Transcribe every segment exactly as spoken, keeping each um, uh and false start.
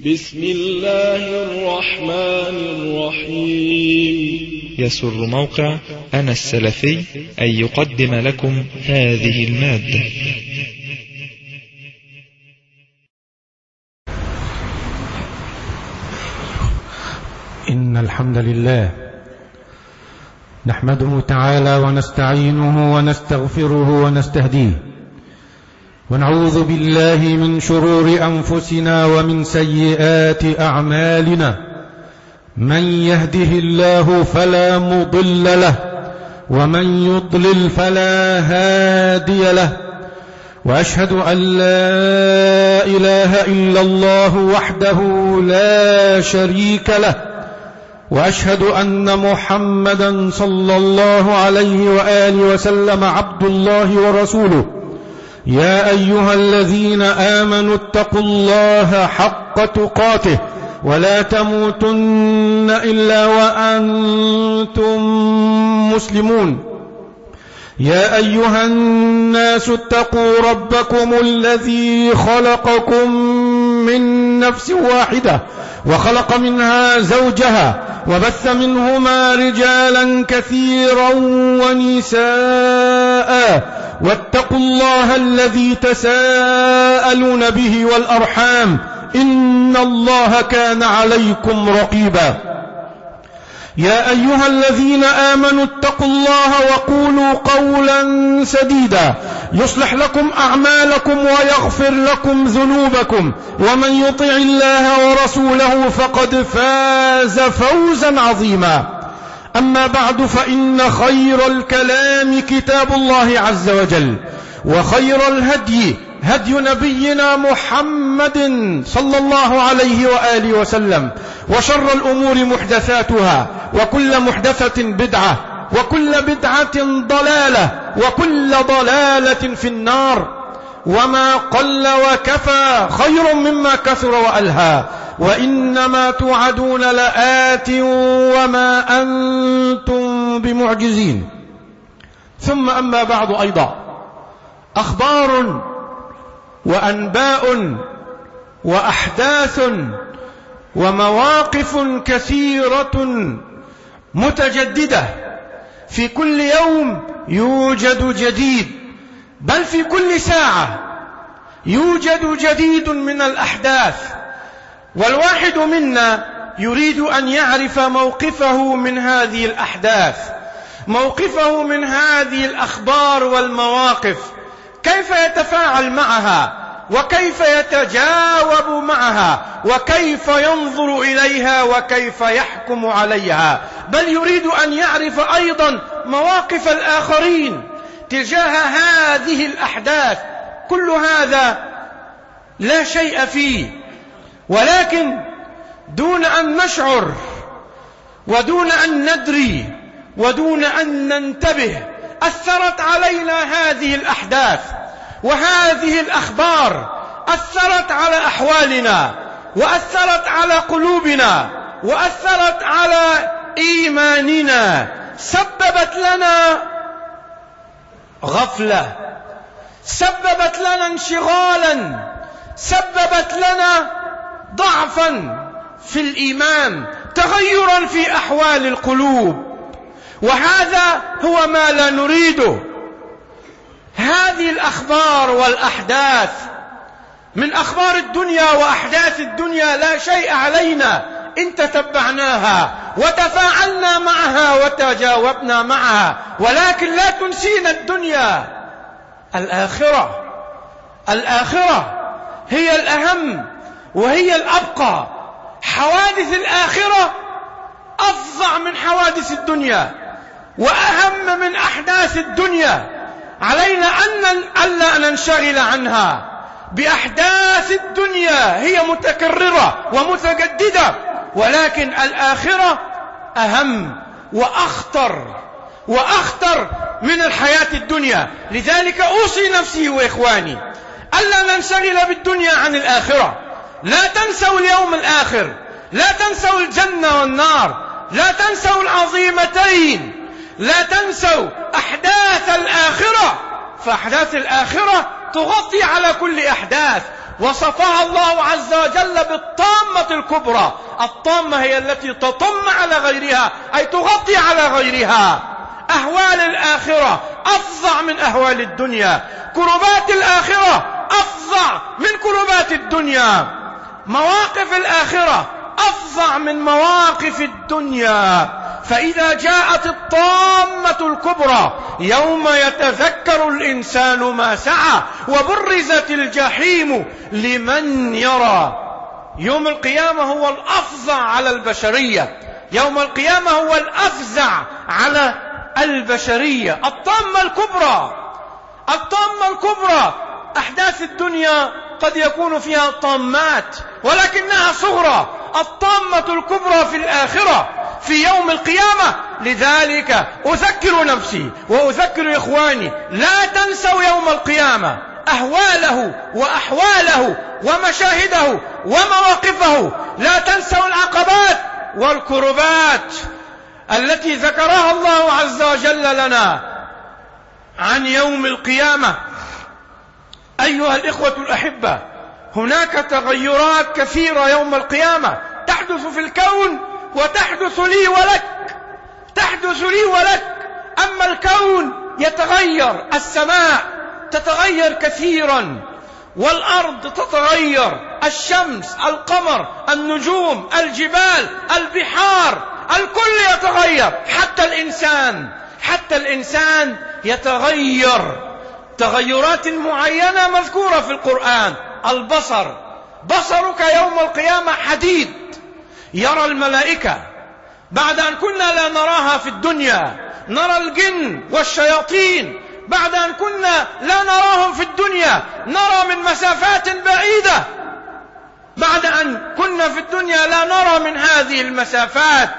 بسم الله الرحمن الرحيم. يسر موقع أنا السلفي أن يقدم لكم هذه المادة. إن الحمد لله نحمده تعالى ونستعينه ونستغفره ونستهديه، ونعوذ بالله من شرور أنفسنا ومن سيئات أعمالنا. من يهده الله فلا مضل له، ومن يضلل فلا هادي له، وأشهد أن لا إله إلا الله وحده لا شريك له، وأشهد أن محمدا صلى الله عليه وآله وسلم عبد الله ورسوله. يا أيها الذين آمنوا اتقوا الله حق تقاته ولا تموتن إلا وأنتم مسلمون. يا أيها الناس اتقوا ربكم الذي خلقكم من نفس واحدة وخلق منها زوجها وبث منهما رجالا كثيرا ونساء، واتقوا الله الذي تساءلون به والأرحام إن الله كان عليكم رقيبا. يا أيها الذين آمنوا اتقوا الله وقولوا قولا سديدا يصلح لكم أعمالكم ويغفر لكم ذنوبكم، ومن يطع الله ورسوله فقد فاز فوزا عظيما. أما بعد، فإن خير الكلام كتاب الله عز وجل، وخير الهدي هدي نبينا محمد صلى الله عليه وآله وسلم، وشر الأمور محدثاتها، وكل محدثة بدعة، وكل بدعة ضلالة، وكل ضلالة في النار. وما قل وكفى خير مما كثر وألهى، وإنما توعدون لآت وما أنتم بمعجزين. ثم أما بعد، أيضا أخبار وأنباء وأحداث ومواقف كثيرة متجددة، في كل يوم يوجد جديد، بل في كل ساعة يوجد جديد من الأحداث. والواحد منا يريد أن يعرف موقفه من هذه الأحداث، موقفه من هذه الأخبار والمواقف، كيف يتفاعل معها، وكيف يتجاوب معها، وكيف ينظر إليها، وكيف يحكم عليها. بل يريد أن يعرف أيضا مواقف الآخرين تجاه هذه الأحداث. كل هذا لا شيء فيه، ولكن دون أن نشعر، ودون أن ندري، ودون أن ننتبه، أثرت علينا هذه الأحداث وهذه الأخبار، أثرت على أحوالنا، وأثرت على قلوبنا، وأثرت على إيماننا، سببت لنا غفلة، سببت لنا انشغالا، سببت لنا ضعفا في الإيمان، تغيرا في أحوال القلوب. وهذا هو ما لا نريده. هذه الأخبار والأحداث من أخبار الدنيا وأحداث الدنيا لا شيء علينا إن تتبعناها وتفاعلنا معها وتجاوبنا معها، ولكن لا تنسينا الدنيا. الآخرة الآخرة هي الأهم وهي الأبقى. حوادث الآخرة أفظع من حوادث الدنيا وأهم من أحداث الدنيا. علينا أن ألا ننشغل عنها بأحداث الدنيا، هي متكررة ومتجددة، ولكن الآخرة أهم وأخطر وأخطر من الحياة الدنيا. لذلك أوصي نفسي وإخواني ألا ننشغل بالدنيا عن الآخرة. لا تنسوا اليوم الآخر، لا تنسوا الجنة والنار، لا تنسوا العظيمتين، لا تنسوا أحداث الآخرة، فأحداث الآخرة تغطي على كل أحداث، وصفها الله عز وجل بالطامة الطامة الكبرى. الطامة هي التي تطم على غيرها، أي تغطي على غيرها. أهوال الآخرة أفظع من أهوال الدنيا، كربات الآخرة أفظع من كربات الدنيا، مواقف الآخرة أفظع من مواقف الدنيا. فإذا جاءت الطامة الكبرى يوم يتذكر الإنسان ما سعى وبرزت الجحيم لمن يرى. يوم القيامة هو الأفظع على البشرية، يوم القيامة هو الأفزع على البشرية. الطامة الكبرى، الطامة الكبرى. أحداث الدنيا قد يكون فيها طامات ولكنها صغرى، الطامة الكبرى في الآخرة في يوم القيامة. لذلك أذكر نفسي وأذكر إخواني، لا تنسوا يوم القيامة أهواله وأحواله ومشاهده ومواقفه، لا تنسوا العقبات والكربات التي ذكرها الله عز وجل لنا عن يوم القيامة. أيها الإخوة الأحبة، هناك تغيرات كثيرة يوم القيامة تحدث في الكون وتحدث لي ولك، تحدث لي ولك. أما الكون يتغير، السماء تتغير كثيرا، والأرض تتغير، الشمس، القمر، النجوم، الجبال، البحار، الكل يتغير، حتى الإنسان، حتى الإنسان يتغير تغيرات معينة مذكورة في القرآن. البصر، بصرك يوم القيامة حديد، يرى الملائكة بعد أن كنا لا نراها في الدنيا، نرى الجن والشياطين بعد أن كنا لا نراهم في الدنيا، نرى من مسافات بعيدة بعد أن كنا في الدنيا لا نرى من هذه المسافات.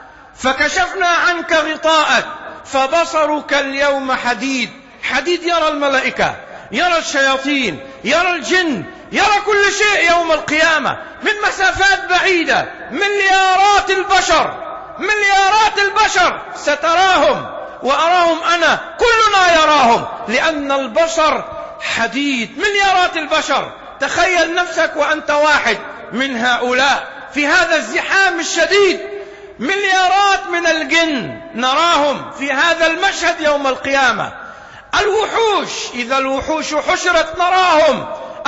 فكشفنا عنك غطاءك فبصرك اليوم حديد، حديد، يرى الملائكة، يرى الشياطين، يرى الجن، يرى كل شيء يوم القيامة من مسافات بعيدة. مليارات البشر، مليارات البشر ستراهم وأراهم أنا، كلنا يراهم، لأن البشر حديد. مليارات البشر، تخيل نفسك وأنت واحد من هؤلاء في هذا الزحام الشديد. مليارات من الجن نراهم في هذا المشهد يوم القيامة. الوحوش، إذا الوحوش حشرت نراهم،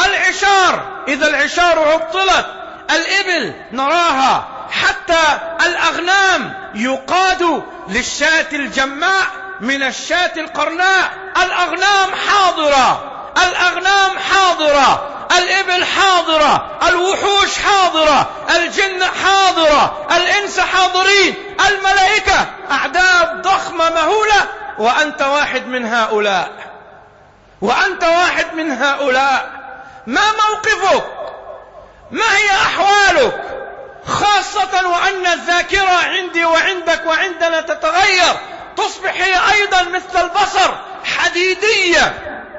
العشار إذا العشار عطلت، الإبل نراها، حتى الأغنام يقاد للشاة الجماء من الشاة القرناء. الأغنام حاضرة، الأغنام حاضرة، الإبل حاضرة، الوحوش حاضرة، الجن حاضرة، الإنس حاضرين، الملائكة، أعداد ضخمة مهولة، وأنت واحد من هؤلاء، وأنت واحد من هؤلاء. ما موقفك؟ ما هي أحوالك؟ خاصة وأن الذاكرة عندي وعندك وعندنا تتغير، تصبح هي أيضا مثل البصر حديدية،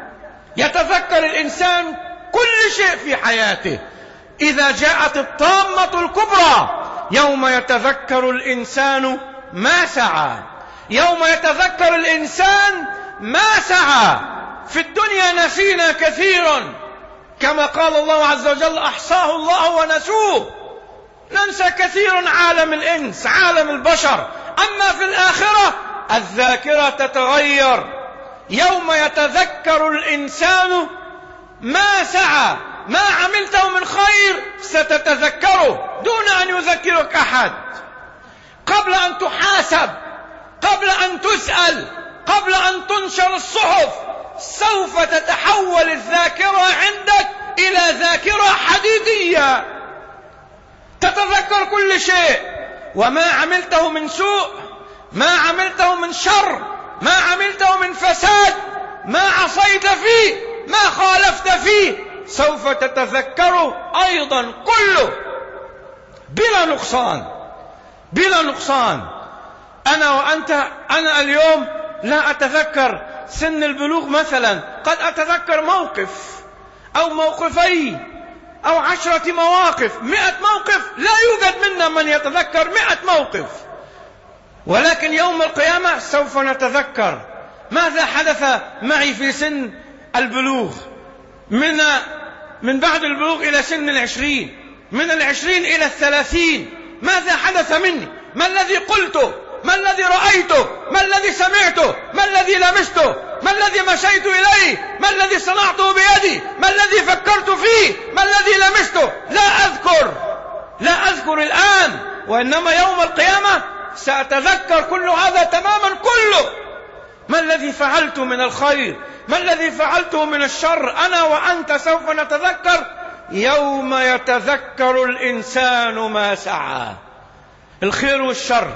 يتذكر الإنسان كل شيء في حياته. إذا جاءت الطامة الكبرى يوم يتذكر الإنسان ما سعى، يوم يتذكر الإنسان ما سعى. في الدنيا نسينا كثيرا، كما قال الله عز وجل أحصاه الله ونسوه، ننسى كثيرا عالم الإنس، عالم البشر. أما في الآخرة الذاكرة تتغير، يوم يتذكر الإنسان ما سعى، ما عملته من خير ستتذكره دون أن يذكرك أحد. قبل أن تحاسب، قبل أن تسأل، قبل أن تنشر الصحف، سوف تتحول الذاكرة عندك إلى ذاكرة حديدية، تتذكر كل شيء، وما عملته من سوء، ما عملته من شر، ما عملته من فساد، ما عصيت فيه، ما خالفت فيه، سوف تتذكره أيضا كله بلا نقصان، بلا نقصان. أنا وأنت، أنا اليوم لا أتذكر سن البلوغ مثلا، قد أتذكر موقف أو موقفين أو عشرة مواقف، مئة موقف، لا يوجد منا من يتذكر مئة موقف. ولكن يوم القيامة سوف نتذكر ماذا حدث معي في سن البلوغ، من من بعد البلوغ إلى سن العشرين، من العشرين إلى الثلاثين ماذا حدث مني؟ ما الذي قلته؟ ما الذي رأيته؟ ما الذي سمعته؟ ما الذي لمسته؟ ما الذي مشيت إليه؟ ما الذي صنعته بيدي؟ ما الذي فكرت فيه؟ ما الذي لمسته؟ لا أذكر، لا أذكر الآن، وإنما يوم القيامة سأتذكر كل هذا تماما كله. ما الذي فعلت من الخير؟ ما الذي فعلته من الشر؟ أنا وأنت سوف نتذكر يوم يتذكر الإنسان ما سعى. الخير والشر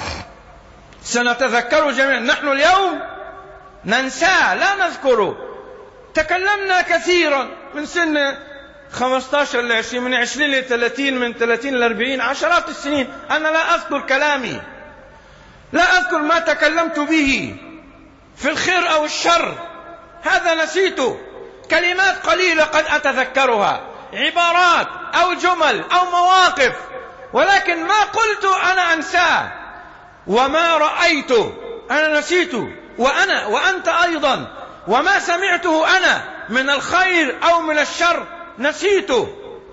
سنتذكره جميعا. نحن اليوم ننساه، لا نذكره. تكلمنا كثيرا من سن خمسة عشر ل عشرين، من عشرين ل ثلاثين، من ثلاثين ل أربعين، عشرات السنين أنا لا أذكر كلامي، لا أذكر ما تكلمت به في الخير أو الشر، هذا نسيته. كلمات قليلة قد أتذكرها، عبارات أو جمل أو مواقف، ولكن ما قلت أنا أنساه، وما رأيته أنا نسيته، وأنا وأنت أيضا، وما سمعته أنا من الخير أو من الشر نسيته،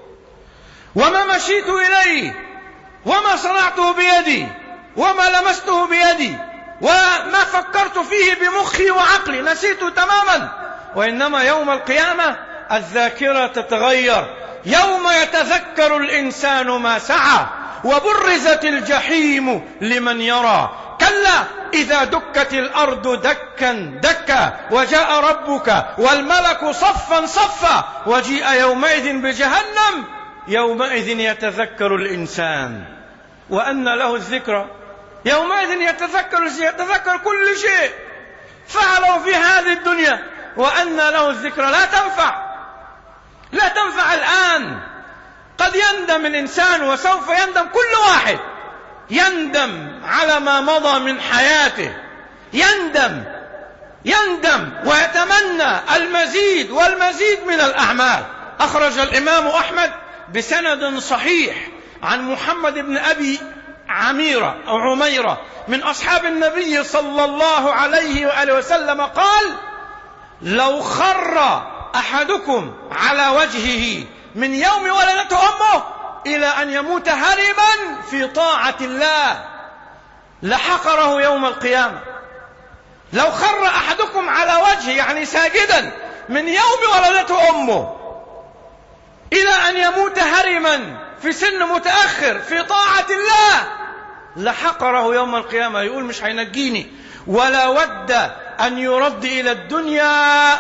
وما مشيت إليه، وما صنعته بيدي، وما لمسته بيدي، وما فكرت فيه بمخي وعقلي نسيته تماما. وإنما يوم القيامة الذاكرة تتغير، يوم يتذكر الإنسان ما سعى، وبرزت الجحيم لمن يرى. كلا إذا دكت الأرض دكا دكا وجاء ربك والملك صفا صفا وجيء يومئذ بجهنم يومئذ يتذكر الإنسان وأن له الذكرى. يومئذ يتذكر يتذكر كل شيء فعله في هذه الدنيا، وأن له الذكرى. لا تنفع، لا تنفع الآن. قد يندم الإنسان، وسوف يندم كل واحد، يندم على ما مضى من حياته، يندم يندم ويتمنى المزيد والمزيد من الأعمال. أخرج الإمام أحمد بسند صحيح عن محمد بن أبي عميرة أو عميرة من أصحاب النبي صلى الله عليه وآله وسلم قال: لو خر أحدكم على وجهه من يوم ولدته أمه إلى أن يموت هربا في طاعة الله لحقره يوم القيامة. لو خر أحدكم على وجهه يعني ساجدا من يوم ولدته أمه إلى أن يموت هرما في سن متأخر في طاعة الله لحقره يوم القيامة. يقول مش هينجيني، ولا ود أن يرد إلى الدنيا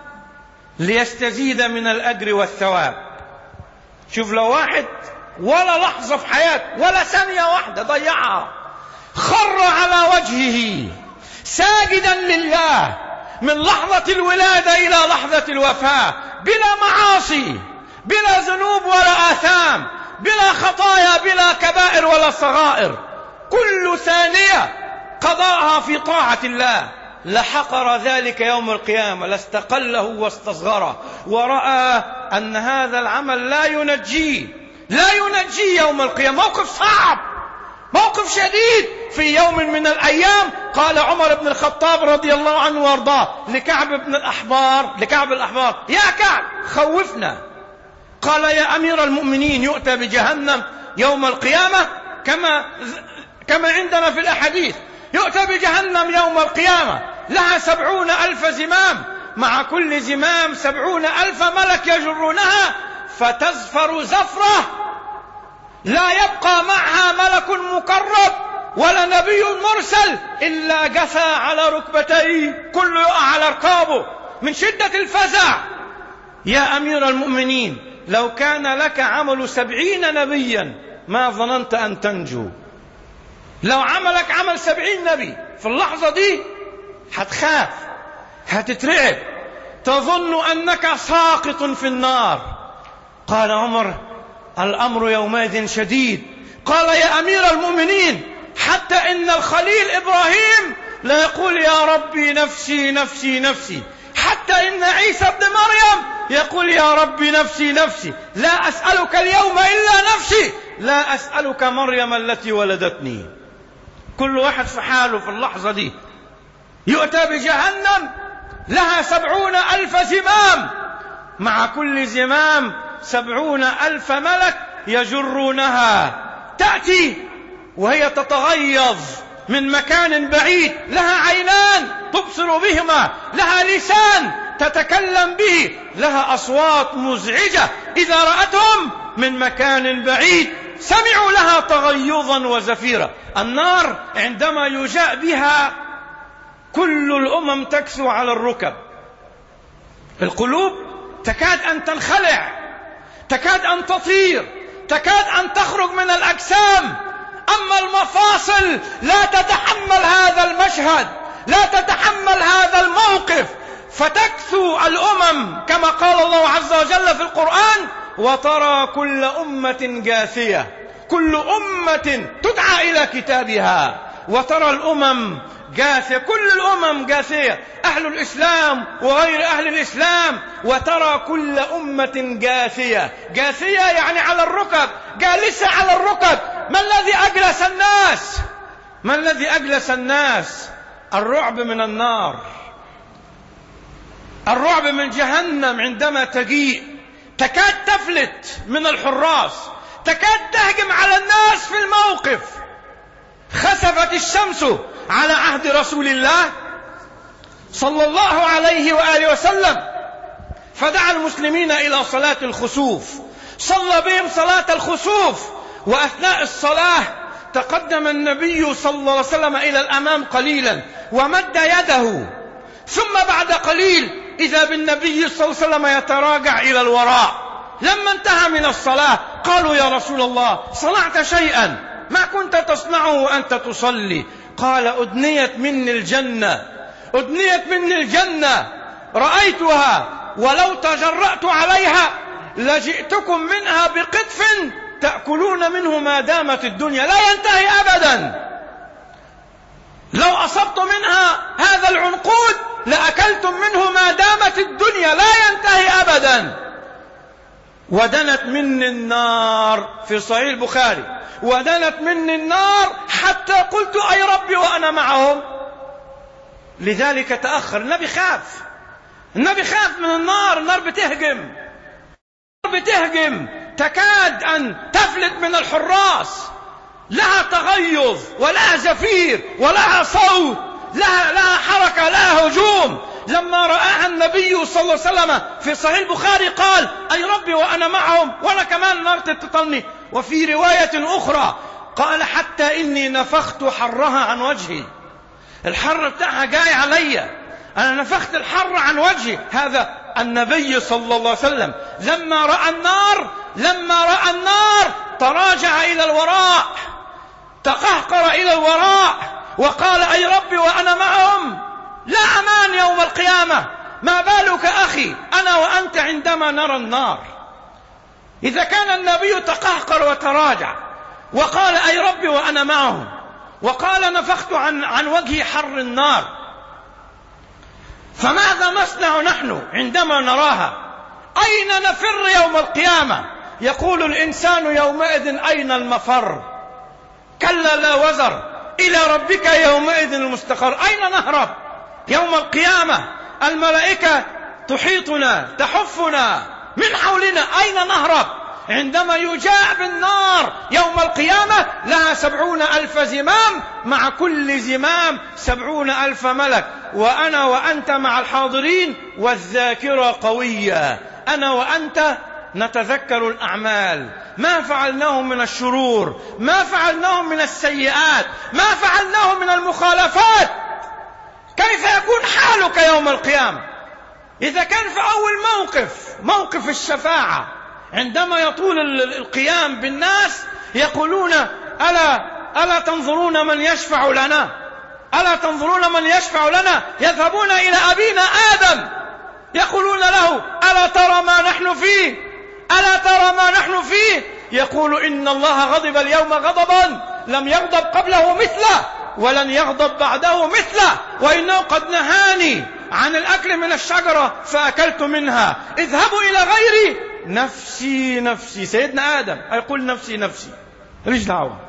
ليستزيد من الأجر والثواب. شوف، لو واحد ولا لحظة في حياته ولا ثانية واحدة ضيعها، خر على وجهه ساجدا لله من لحظة الولادة إلى لحظة الوفاة بلا معاصي، بلا ذنوب ولا آثام، بلا خطايا، بلا كبائر ولا صغائر، كل ثانية قضاءها في طاعة الله، لحقر ذلك يوم القيامة، لاستقله واستصغره، ورأى أن هذا العمل لا ينجيه لا ينجيه يوم القيامة. موقف صعب، موقف شديد. في يوم من الأيام قال عمر بن الخطاب رضي الله عنه وارضاه لكعب بن الأحبار لكعب الأحبار: يا كعب خوفنا. قال: يا أمير المؤمنين، يؤتى بجهنم يوم القيامة كما كما عندنا في الأحاديث، يؤتى بجهنم يوم القيامة لها سبعون ألف زمام، مع كل زمام سبعون ألف ملك يجرونها، فتزفر زفرة لا يبقى معها ملك مقرب ولا نبي مرسل إلا جثى على ركبتيه، كل يقع على ركابه من شدة الفزع. يا أمير المؤمنين، لو كان لك عمل سبعين نبيا ما ظننت أن تنجو. لو عملك عمل سبعين نبي في اللحظة دي هتخاف، هتترعب، تظن أنك ساقط في النار. قال عمر: الأمر يومئذ شديد. قال: يا أمير المؤمنين، حتى إن الخليل إبراهيم لا يقول يا ربي نفسي نفسي نفسي، حتى إن عيسى ابن مريم يقول يا ربي نفسي نفسي، لا أسألك اليوم إلا نفسي، لا أسألك مريم التي ولدتني. كل واحد في حاله في اللحظة دي. يؤتى بجهنم لها سبعون ألف زمام، مع كل زمام سبعون ألف ملك يجرونها، تأتي وهي تتغيظ من مكان بعيد، لها عينان تبصر بهما، لها لسان تتكلم به، لها أصوات مزعجة، إذا رأتهم من مكان بعيد سمعوا لها تغيظا وزفيرا. النار عندما يجاء بها كل الأمم تكسو على الركب، القلوب تكاد أن تنخلع، تكاد أن تطير، تكاد أن تخرج من الأجسام، أما المفاصل لا تتحمل هذا المشهد، لا تتحمل هذا الموقف، فتكثو الأمم كما قال الله عز وجل في القرآن: وترى كل أمة جاثية، كل أمة تدعى إلى كتابها، وترى الأمم جاثية، كل الأمم جاثية، أهل الإسلام وغير أهل الإسلام، وترى كل أمة جاثية. جاثية يعني على الركب، جالسة على الركب. ما الذي أجلس الناس؟ ما الذي أجلس الناس؟ الرعب من النار، الرعب من جهنم عندما تجيء، تكاد تفلت من الحراس، تكاد تهجم على الناس في الموقف. خسفت الشمس على عهد رسول الله صلى الله عليه وآله وسلم، فدعا المسلمين إلى صلاة الخسوف، صلى بهم صلاة الخسوف، وأثناء الصلاة تقدم النبي صلى الله عليه وسلم إلى الأمام قليلا ومد يده، ثم بعد قليل إذا بالنبي صلى الله عليه وسلم يتراجع إلى الوراء. لما انتهى من الصلاة قالوا: يا رسول الله، صنعت شيئا ما كنت تصنعه وأنت تصلي؟ قال: أدنيت مني الجنة، أدنيت مني الجنة، رأيتها، ولو تجرأت عليها لجئتكم منها بقطف تأكلون منه ما دامت الدنيا، لا ينتهي أبدا. لو أصبت منها هذا العنقود لأكلتم منه ما دامت الدنيا، لا ينتهي أبدا. ودنت مني النار في صحيح البخاري، ودنت مني النار حتى قلت: أي ربي وأنا معهم. لذلك تأخر. النبي خاف، النبي خاف من النار. النار بتهجم، النار بتهجم، تكاد أن تفلت من الحراس، لها تغيظ ولها زفير ولها صوت، لها, لها حركة، لها هجوم. لما رآها النبي صلى الله عليه وسلم في صحيح البخاري قال: أي ربي وأنا معهم، وأنا كمان النار تتطلني. وفي رواية أخرى قال: حتى إني نفخت حرها عن وجهي، الحر بتاعها جاي علي، أنا نفخت الحر عن وجهي. هذا النبي صلى الله عليه وسلم لما رأى النار، لما رأى النار تراجع إلى الوراء، تقهقر إلى الوراء، وقال: أي ربي وأنا معهم، لا أمان يوم القيامة. ما بالك أخي أنا وأنت عندما نرى النار؟ إذا كان النبي تقهقر وتراجع وقال: أي ربي وأنا معهم، وقال: نفخت عن, عن وجهي حر النار، فماذا نصنع نحن عندما نراها؟ أين نفر يوم القيامة؟ يقول الإنسان يومئذ: أين المفر؟ كلا لا وزر، إلى ربك يومئذ المستقر. أين نهرب يوم القيامة؟ الملائكة تحيطنا، تحفنا من حولنا، أين نهرب؟ عندما يجاء بالنار يوم القيامة لها سبعون ألف زمام، مع كل زمام سبعون ألف ملك، وأنا وأنت مع الحاضرين، والذاكرة قوية. أنا وأنت نتذكر الأعمال، ما فعلناه من الشرور، ما فعلناه من السيئات، ما فعلناه من المخالفات. كيف يكون حالك يوم القيامة؟ إذا كان في أول موقف، موقف الشفاعة، عندما يطول القيام بالناس يقولون: ألا ألا تنظرون من يشفع لنا، ألا تنظرون من يشفع لنا؟ يذهبون إلى أبينا آدم يقولون له: ألا ترى ما نحن فيه، ألا ترى ما نحن فيه؟ يقول: إن الله غضب اليوم غضبا لم يغضب قبله مثله، ولن يغضب بعده مثله، وإنه قد نهاني عن الأكل من الشجرة فأكلت منها، اذهبوا إلى غيري، نفسي نفسي. سيدنا آدم يقول: نفسي نفسي، ليش دعوة،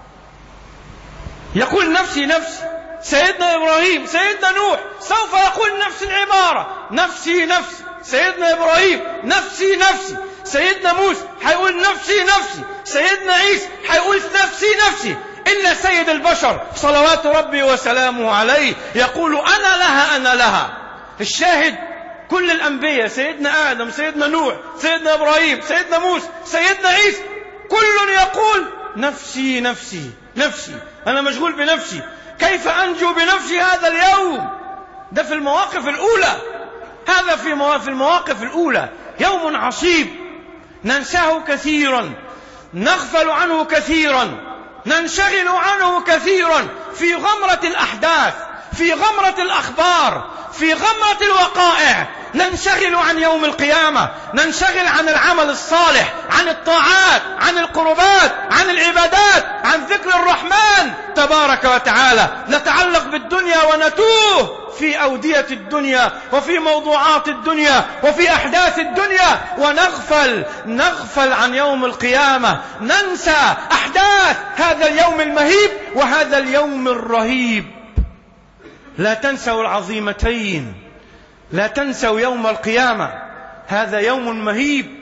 يقول: نفسي نفسي. سيدنا إبراهيم، سيدنا نوح سوف يقول نفس العبارة: نفسي نفسي. سيدنا إبراهيم: نفسي نفسي. سيدنا موسى هيقول نفسي نفسي، سيدنا عيسى هيقول نفسي نفسي، إلا سيد البشر صلوات ربي وسلامه عليه يقول أنا لها أنا لها. الشاهد كل الأنبياء، سيدنا آدم، سيدنا نوح، سيدنا إبراهيم، سيدنا موسى، سيدنا عيسى، كل يقول نفسي نفسي نفسي، أنا مشغول بنفسي، كيف أنجو بنفسي هذا اليوم؟ ده في المواقف الأولى، هذا في المواقف الأولى. يوم عصيب ننساه كثيرا، نغفل عنه كثيرا، ننشغل عنه كثيرا في غمرة الأحداث، في غمرة الأخبار، في غمرة الوقائع. ننشغل عن يوم القيامة، ننشغل عن العمل الصالح، عن الطاعات، عن القربات، عن العبادات، عن ذكر الرحمن تبارك وتعالى. نتعلق بالدنيا ونتوه في أودية الدنيا وفي موضوعات الدنيا وفي أحداث الدنيا، ونغفل نغفل عن يوم القيامة، ننسى أحداث هذا اليوم المهيب وهذا اليوم الرهيب. لا تنسوا العظيمتين، لا تنسوا يوم القيامة، هذا يوم مهيب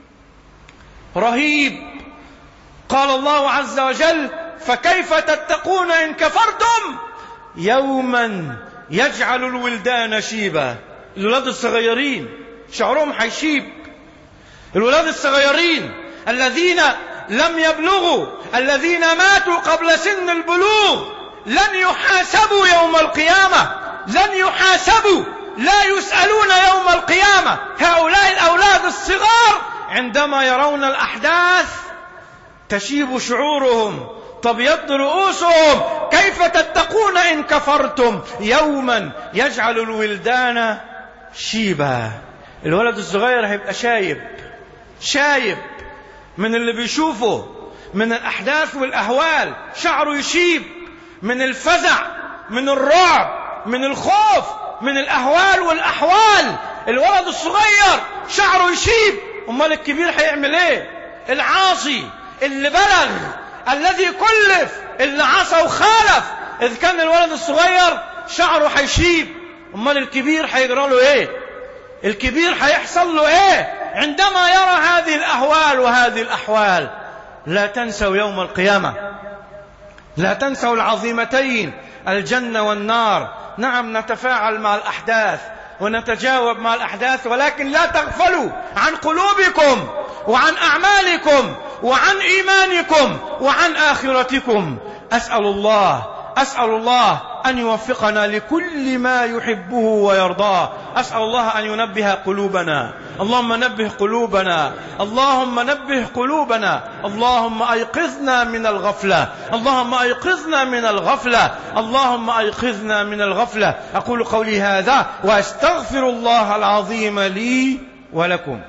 رهيب. قال الله عز وجل فكيف تتقون إن كفرتم يوما يجعل الولدان شيبا. الولاد الصغيرين شعرهم حيشيب، الولاد الصغيرين الذين لم يبلغوا، الذين ماتوا قبل سن البلوغ، لن يحاسبوا يوم القيامة، لن يحاسبوا، لا يسألون يوم القيامة. هؤلاء الأولاد الصغار عندما يرون الأحداث تشيب شعورهم، تبيض رؤوسهم. كيف تتقون إن كفرتم يوما يجعل الولدان شيبا. الولد الصغير هيبقى شايب، شايب من اللي بيشوفه من الأحداث والأهوال، شعره يشيب من الفزع، من الرعب، من الخوف، من الأهوال والأحوال. الولد الصغير شعره يشيب، أمال الكبير هيعمل ايه؟ العاصي اللي بلغ، الذي كلف، اللي عصى وخالف. إذ كان الولد الصغير شعره هيشيب، أمال الكبير هيجرى له ايه؟ الكبير هيحصل له ايه عندما يرى هذه الأهوال وهذه الأحوال؟ لا تنسوا يوم القيامة، لا تنسوا العظيمتين الجنة والنار. نعم نتفاعل مع الأحداث ونتجاوب مع الأحداث، ولكن لا تغفلوا عن قلوبكم وعن أعمالكم وعن إيمانكم وعن آخرتكم. أسأل الله أسأل الله أن يوفقنا لكل ما يحبه ويرضاه. أسأل الله أن ينبه قلوبنا، اللهم نبه قلوبنا، اللهم نبه قلوبنا، اللهم أيقظنا من الغفلة، اللهم أيقظنا من الغفلة، اللهم أيقظنا من الغفلة. أقول قولي هذا وأستغفر الله العظيم لي ولكم.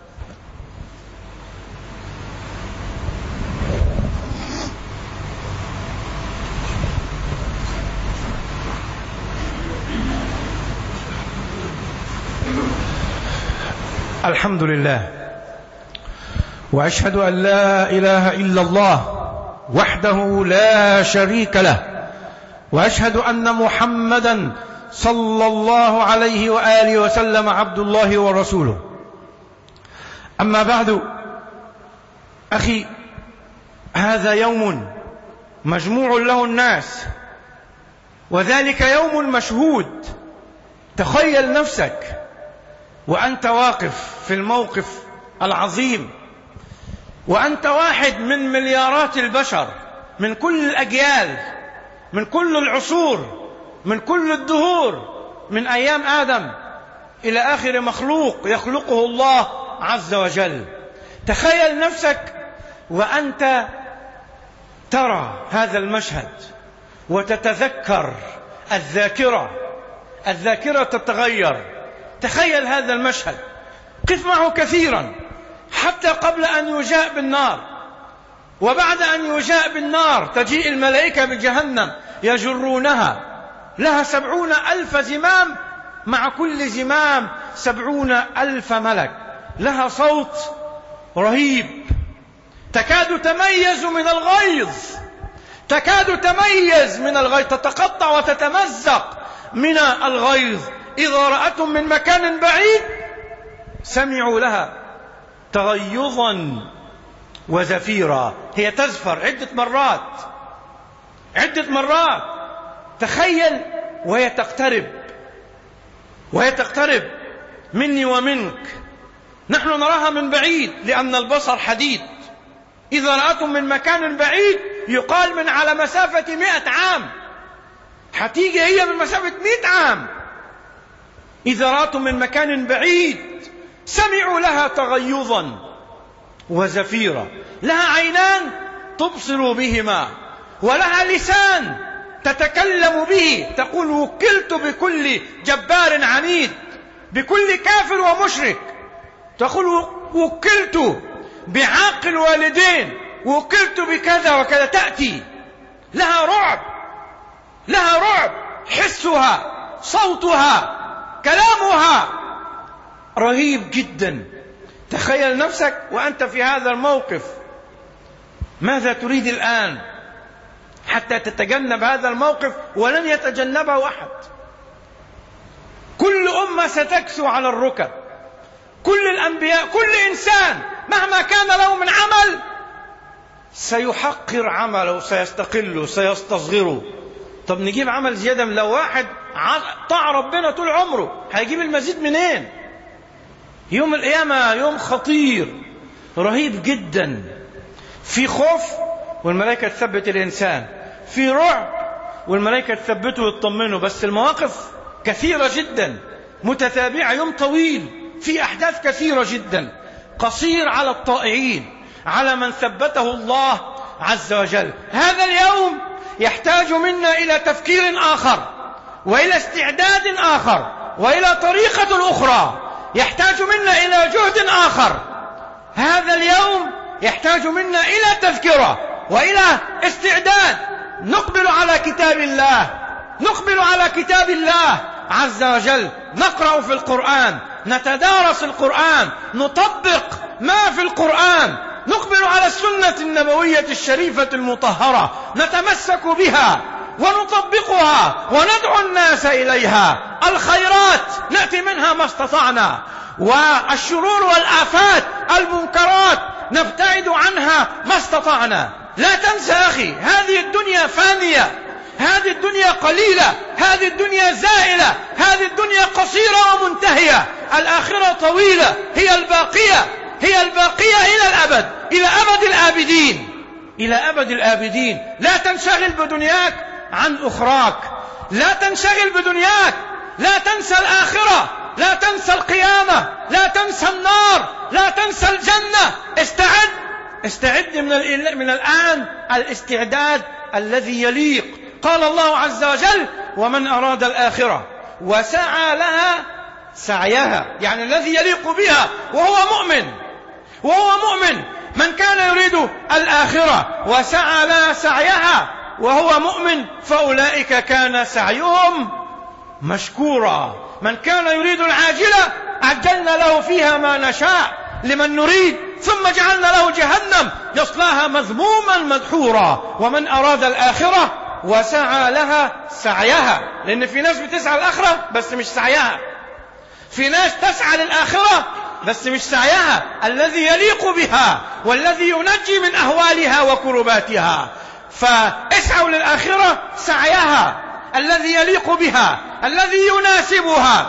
الحمد لله، وأشهد أن لا إله إلا الله وحده لا شريك له، وأشهد أن محمدا صلى الله عليه وآله وسلم عبد الله ورسوله. أما بعد، أخي، هذا يوم مجموع له الناس، وذلك يوم مشهود. تخيل نفسك وأنت واقف في الموقف العظيم، وأنت واحد من مليارات البشر، من كل الأجيال، من كل العصور، من كل الدهور، من أيام آدم إلى آخر مخلوق يخلقه الله عز وجل. تخيل نفسك وأنت ترى هذا المشهد وتتذكر الذاكرة، الذاكرة تتغير. تخيل هذا المشهد، قف معه كثيرا حتى قبل أن يجاء بالنار، وبعد أن يجاء بالنار تجيء الملائكة بجهنم يجرونها، لها سبعون ألف زمام، مع كل زمام سبعون ألف ملك، لها صوت رهيب، تكاد تميز من الغيظ، تكاد تميز من الغيظ، تتقطع وتتمزق من الغيظ. إذا رأتهم من مكان بعيد سمعوا لها تغيظا وزفيرا. هي تزفر عدة مرات عدة مرات. تخيل وهي تقترب وهي تقترب مني ومنك. نحن نراها من بعيد لأن البصر حديد. إذا رأتم من مكان بعيد يقال من على مسافة مئة عام، حتيجي هي من مسافة مئة عام. إذا رأتم من مكان بعيد سمعوا لها تغيظا وزفيرا. لها عينان تبصر بهما، ولها لسان تتكلم به، تقول وكلت بكل جبار عنيد، بكل كافر ومشرك. تقول وكلت بعاق الوالدين، وكلت بكذا وكذا. تأتي لها رعب، لها رعب. حسها، صوتها، كلامها رهيب جدا. تخيل نفسك وأنت في هذا الموقف، ماذا تريد الآن حتى تتجنب هذا الموقف؟ ولن يتجنبه أحد. كل أمة ستكسو على الركب، كل الأنبياء، كل إنسان مهما كان له من عمل سيحقر عمله، سيستقله، سيستصغره. طب نجيب عمل زيادة؟ لو واحد طاع ربنا طول عمره هيجيب المزيد منين؟ يوم القيامة يوم خطير رهيب جدا. في خوف والملائكة تثبت الإنسان، في رعب والملائكة تثبته وتطمنه. بس المواقف كثيرة جدا متتابعة، يوم طويل في أحداث كثيرة جدا. قصير على الطائعين، على من ثبته الله عز وجل. هذا اليوم يحتاج منا إلى تفكير آخر، وإلى استعداد آخر، وإلى طريقة أخرى. يحتاج منا إلى جهد آخر. هذا اليوم يحتاج منا إلى تذكرة وإلى استعداد. نقبل على كتاب الله، نقبل على كتاب الله عز وجل، نقرأ في القرآن، نتدارس القرآن، نطبق ما في القرآن، نقبل على السنة النبوية الشريفة المطهرة، نتمسك بها ونطبقها وندعو الناس إليها. الخيرات نأتي منها ما استطعنا، والشرور والآفات المنكرات نبتعد عنها ما استطعنا. لا تنسى أخي، هذه الدنيا فانية، هذه الدنيا قليلة، هذه الدنيا زائلة، هذه الدنيا قصيرة ومنتهية. الآخرة طويلة، هي الباقية، هي الباقية إلى الأبد، إلى أبد الآبدين، إلى أبد الآبدين. لا تنشغل بدنياك عن أخراك، لا تنشغل بدنياك، لا تنسى الآخرة، لا تنسى القيامة، لا تنسى النار، لا تنسى الجنة. استعد، استعد من, من الآن الاستعداد الذي يليق. قال الله عز وجل: ومن أراد الآخرة وسعى لها سعيها، يعني الذي يليق بها وهو مؤمن، وهو مؤمن. من كان يريد الآخرة وسعى لها سعيها وهو مؤمن فأولئك كان سعيهم مشكورا. من كان يريد العاجلة عجلنا له فيها ما نشاء لمن نريد، ثم جعلنا له جهنم يصلاها مذموما مدحورا. ومن أراد الآخرة وسعى لها سعيها، لأن في ناس بتسعى الآخرة بس مش سعيها، في ناس تسعى للآخرة بس مش سعيها الذي يليق بها والذي ينجي من أهوالها وكرباتها. فاسعوا للآخرة سعيها الذي يليق بها، الذي يناسبها،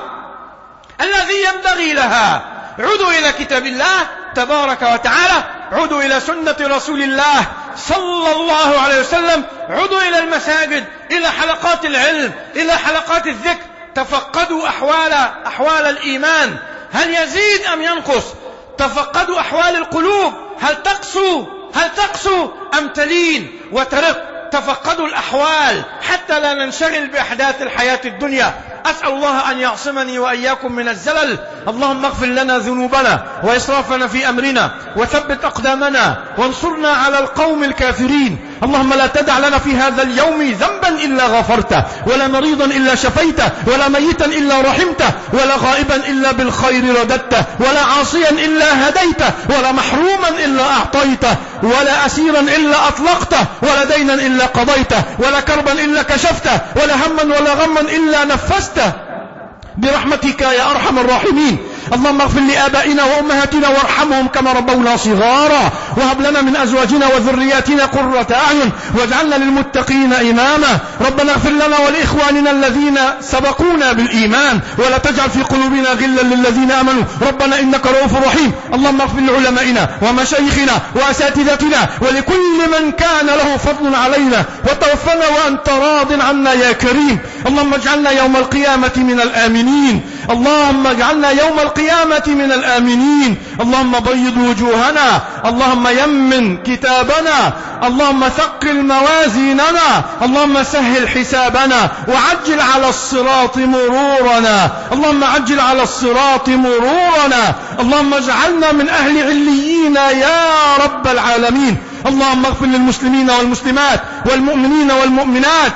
الذي ينبغي لها. عودوا إلى كتاب الله تبارك وتعالى، عودوا إلى سنة رسول الله صلى الله عليه وسلم، عودوا إلى المساجد، إلى حلقات العلم، إلى حلقات الذكر. تفقدوا أحوال أحوال الإيمان، هل يزيد أم ينقص؟ تفقدوا أحوال القلوب، هل تقسو هل تقسو أم تلين وترق؟ تفقدوا الأحوال حتى لا ننشغل بأحداث الحياة الدنيا. أسأل الله أن يعصمني وإياكم من الزلل. اللهم اغفر لنا ذنوبنا وإسرافنا في أمرنا، وثبت أقدامنا، وانصرنا على القوم الكافرين. اللهم لا تدع لنا في هذا اليوم ذنبا إلا غفرته، ولا مريضا إلا شفيته، ولا ميتا إلا رحمته، ولا غائبا إلا بالخير رددته، ولا عاصيا إلا هديته، ولا محروما إلا أعطيته، ولا أسيرا إلا أطلقته، ولا دينا إلا قضيته، ولا كربا إلا كشفته، ولا هما ولا غما إلا نفسته برحمتك يا أرحم الراحمين. اللهم اغفر لآبائنا وأمهاتنا وارحمهم كما ربونا صغارا، وهب لنا من أزواجنا وذرياتنا قرة أعين واجعلنا للمتقين إماما. ربنا اغفر لنا ولإخواننا الذين سبقونا بالإيمان ولا تجعل في قلوبنا غلا للذين آمنوا ربنا إنك رؤوف رحيم. اللهم اغفر لعلمائنا ومشايخنا وأساتذتنا ولكل من كان له فضل علينا، وتوفنا وأنت راض عنا يا كريم. اللهم اجعلنا يوم القيامة من الآمنين، اللهم اجعلنا يوم القيامة من الآمنين. اللهم بيض وجوهنا، اللهم يمن كتابنا، اللهم ثقل موازيننا، اللهم سهل حسابنا وعجل على الصراط مرورنا، اللهم عجل على الصراط مرورنا. اللهم اجعلنا من أهل عليين يا رب العالمين. اللهم اغفر للمسلمين والمسلمات والمؤمنين والمؤمنات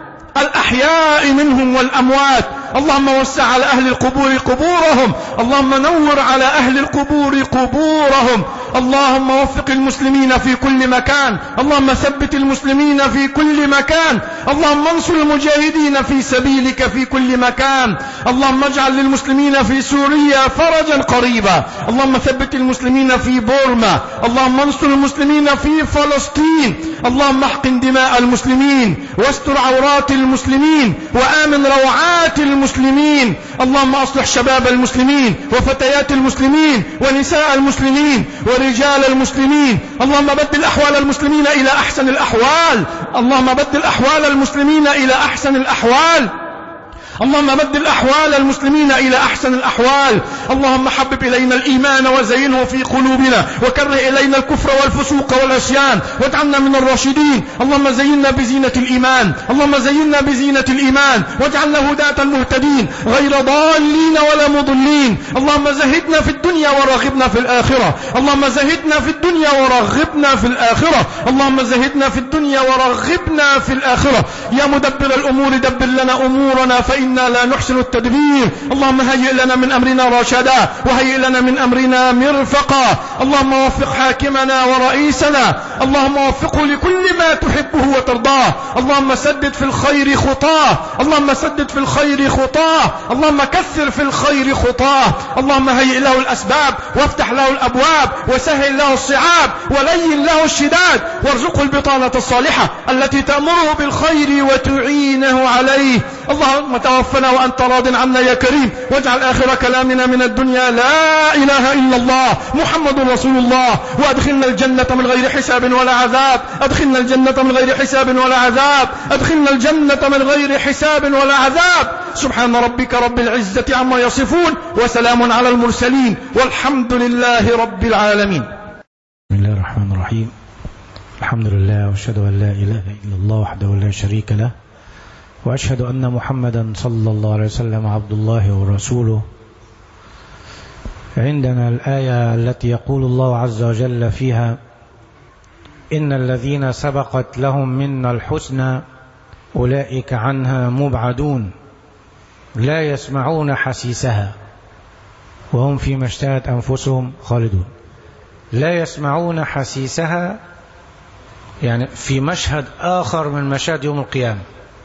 الأحياء منهم والأموات. اللهم وسع على أهل القبور قبورهم، اللهم نور على أهل القبور قبورهم. اللهم وفق المسلمين في كل مكان، اللهم ثبت المسلمين في كل مكان، اللهم انصر المجاهدين في سبيلك في كل مكان. اللهم اجعل للمسلمين في سوريا فرجا قريبا، اللهم ثبت المسلمين في بورما، اللهم انصر المسلمين في فلسطين. اللهم احقن دماء المسلمين واستر عورات المسلمين وآمن روعات المسلمين. اللهم اصلح شباب المسلمين وفتيات المسلمين ونساء المسلمين ورجال المسلمين. اللهم بدل أحوال المسلمين إلى أحسن الأحوال، اللهم بدل أحوال المسلمين إلى أحسن الأحوال، اللهم بدل أحوال المسلمين إلى أحسن الأحوال. اللهم حبب إلينا الإيمان وزينه في قلوبنا وكره إلينا الكفر والفسوق والعصيان واجعلنا من الراشدين. اللهم زينا بزينة الإيمان، اللهم زينا بزينة الإيمان واجعلنا هداة مهتدين غير ضالين ولا مضلين. اللهم زهدنا في الدنيا ورغبنا في الآخرة، اللهم زهدنا في الدنيا ورغبنا في الآخرة، اللهم زهدنا في الدنيا ورغبنا في الآخرة. يا مدبر الأمور دبر لنا أمورنا فإن إنا لا نحسن التدبير. اللهم هيئ لنا من أمرنا رشدا وهيئ لنا من أمرنا مرفقا. اللهم وفق حاكمنا ورئيسنا، اللهم وفقه لكل ما تحبه وترضاه. اللهم سدد في الخير خطاه، اللهم سدد في الخير خطاه، اللهم كثر في الخير خطاه. اللهم هيئ له الأسباب وافتح له الأبواب وسهل له الصعاب ولين له الشداد وارزقه البطانة الصالحة التي تأمره بالخير وتعينه عليه. اللهم توفنا وأنت راض عنا يا كريم، واجعل آخر كلامنا من الدنيا لا إله إلا الله محمد رسول الله، وأدخلنا الجنة من غير حساب ولا عذاب، أدخلنا الجنة من غير حساب ولا عذاب، أدخلنا الجنة من غير حساب ولا عذاب. سبحان ربك رب العزة عما يصفون وسلام على المرسلين والحمد لله رب العالمين. بسم الله الرحمن الرحيم. الحمد لله وأشهد أن لا إله إلا الله وحده لا شريك له، وأشهد أن محمدا صلى الله عليه وسلم عبد الله ورسوله. عندنا الآية التي يقول الله عز وجل فيها: إن الذين سبقت لهم منا الحسنى أولئك عنها مبعدون لا يسمعون حسيسها وهم فيما اشتهت أنفسهم خالدون. لا يسمعون حسيسها يعني في مشهد آخر من مشاهد يوم القيامة.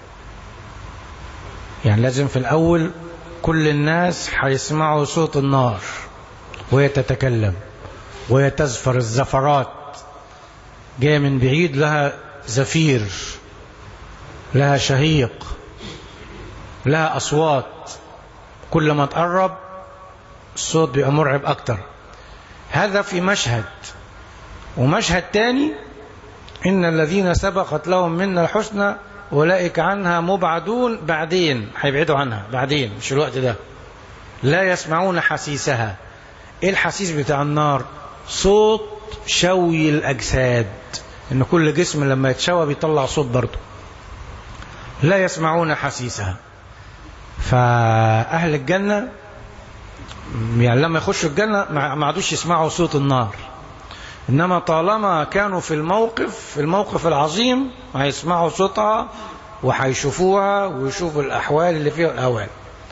يعني لازم في الأول كل الناس هيسمعوا صوت النار وهي تتكلم وهي تزفر الزفرات، جاية من بعيد، لها زفير، لها شهيق، لها أصوات، كل ما تقرب الصوت بيبقى مرعب أكتر. هذا في مشهد. ومشهد تاني: إن الذين سبقت لهم منا الحسنى أولئك عنها مبعدون، بعدين هيبعدوا عنها، بعدين مش الوقت ده. لا يسمعون حسيسها. ايه الحسيس بتاع النار؟ صوت شوي الأجساد، إن كل جسم لما يتشوى بيطلع صوت برضه. لا يسمعون حسيسها. فأهل الجنة يعني لما يخشوا الجنة ما عادوش يسمعوا صوت النار، إنما طالما كانوا في الموقف في الموقف العظيم هيسمعوا صوتها وهيشوفوها ويشوفوا الأحوال اللي فيها الأهوال.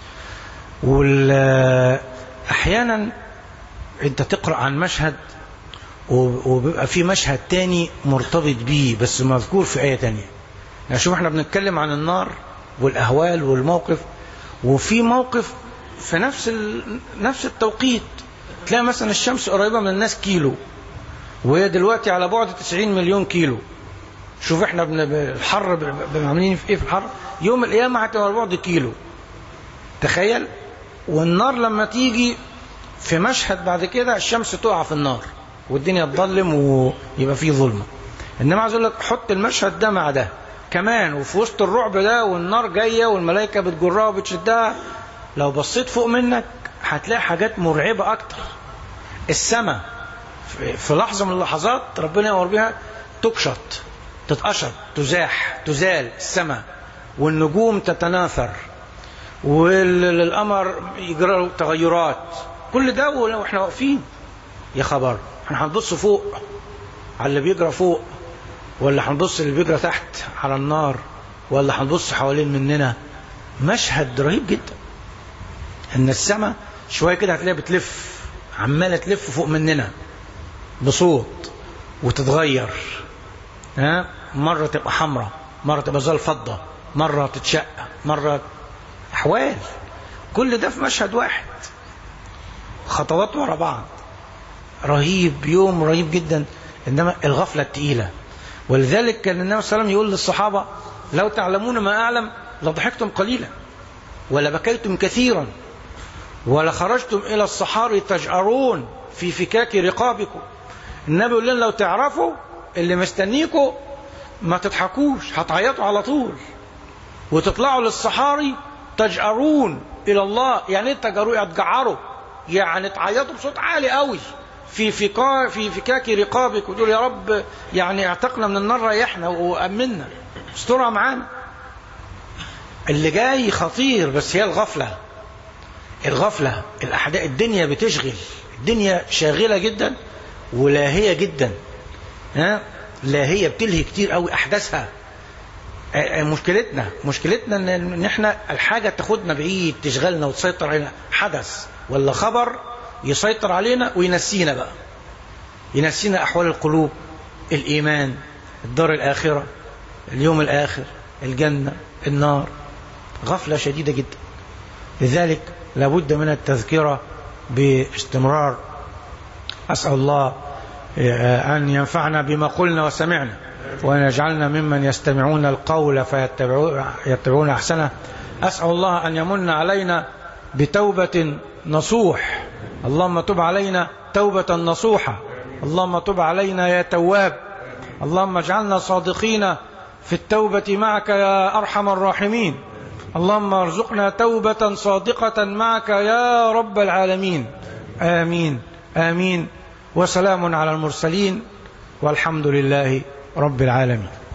وأحيانا أنت تقرأ عن مشهد وبيبقى في مشهد تاني مرتبط بيه بس مذكور في آية تانية. يعني شوف احنا بنتكلم عن النار والأهوال والموقف، وفي موقف في نفس ال... نفس التوقيت تلاقي مثلا الشمس قريبة من الناس كيلو، وهي دلوقتي على بعد تسعين مليون كيلو. شوف احنا بن... الحر ب... عاملين في ايه في الحر، يوم القيامة هتبقى على بعد كيلو، تخيل. والنار لما تيجي في مشهد بعد كده الشمس تقع في النار والدنيا تظلم ويبقى فيه ظلمة. انما عايز اقول لك حط المشهد ده مع ده كمان، وفي وسط الرعب ده والنار جاية والملائكة بتجرها وبتشدها، لو بصيت فوق منك هتلاقي حاجات مرعبة اكتر. السماء في لحظة من اللحظات ربنا يأمر بها تكشط، تتقشط، تزاح، تزال السماء، والنجوم تتناثر، والقمر يجرى تغيرات. كل ده واحنا واقفين يا خبر، احنا هنبص فوق على اللي بيجرى فوق، ولا هنبص اللي بيجرى تحت على النار، ولا هنبص حوالين مننا؟ مشهد رهيب جدا. ان السماء شوية كده هتلاقيها بتلف، عمالة تلف فوق مننا بصوت وتتغير، ها، مرة تبقى حمراء، مرة تبقى زي الفضة، مرة تتشق، مرة أحوال. كل ده في مشهد واحد، خطوات ورا بعض، رهيب، يوم رهيب جدا. إنما الغفلة التقيلة. ولذلك كان النبي صلى الله عليه وسلم يقول للصحابة: لو تعلمون ما أعلم لضحكتم قليلا ولا بكيتم كثيرا ولا خرجتم إلى الصحاري تجأرون في فكاك رقابكم. النبي يقول لنا لو تعرفوا اللي مستنيكوا ما تضحكوش، هتعيطوا على طول، وتطلعوا للصحاري تجأرون إلى الله. يعني ايه تجأروا؟ يتجعروا، يعني تعيطوا بصوت عالي قوي في فكا في فكاك رقابك، وتقول يا رب يعني اعتقنا من النار، ريحنا وأمنا، استرها معانا. اللي جاي خطير، بس هي الغفلة. الغفلة الأحداث، الدنيا بتشغل، الدنيا شاغلة جدا ولاهية جدا، ها، لاهية بتلهي كتير قوي أحداثها. مشكلتنا مشكلتنا ان احنا الحاجة تاخدنا بعيد، تشغلنا وتسيطر علينا، حدث ولا خبر يسيطر علينا وينسينا بقى، ينسينا أحوال القلوب، الإيمان، الدار الآخرة، اليوم الآخر، الجنة، النار. غفلة شديدة جدا. لذلك لابد من التذكرة باستمرار. أسأل الله أن ينفعنا بما قلنا وسمعنا، وأن يجعلنا ممن يستمعون القول فيتبعون أحسنه. أسأل الله أن يمن علينا بتوبة نصوح. اللهم تب علينا توبة نصوحة. اللهم تب علينا يا تواب. اللهم اجعلنا صادقين في التوبة معك يا أرحم الراحمين. اللهم ارزقنا توبة صادقة معك يا رب العالمين. آمين آمين. وسلام على المرسلين والحمد لله رب العالمين.